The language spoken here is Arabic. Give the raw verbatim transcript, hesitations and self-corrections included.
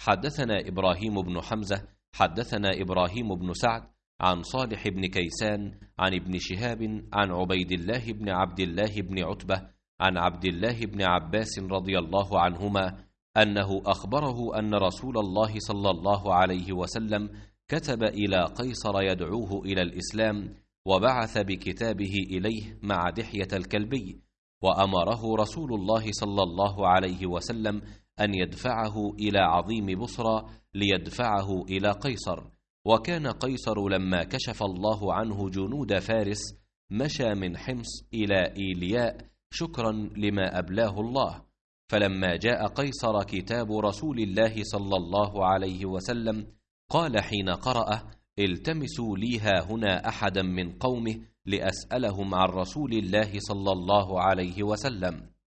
حدثنا إبراهيم بن حمزة حدثنا إبراهيم بن سعد عن صالح بن كيسان عن ابن شهاب عن عبيد الله بن عبد الله بن عتبة عن عبد الله بن عباس رضي الله عنهما أنه أخبره أن رسول الله صلى الله عليه وسلم كتب إلى قيصر يدعوه إلى الإسلام، وبعث بكتابه إليه مع دحية الكلبي، وأمره رسول الله صلى الله عليه وسلم أن يدفعه إلى عظيم بصرى ليدفعه إلى قيصر. وكان قيصر لما كشف الله عنه جنود فارس مشى من حمص إلى إيلياء شكرا لما أبلاه الله. فلما جاء قيصر كتاب رسول الله صلى الله عليه وسلم قال حين قرأه: التمسوا لي هنا أحدا من قومه لأسألهم عن رسول الله صلى الله عليه وسلم.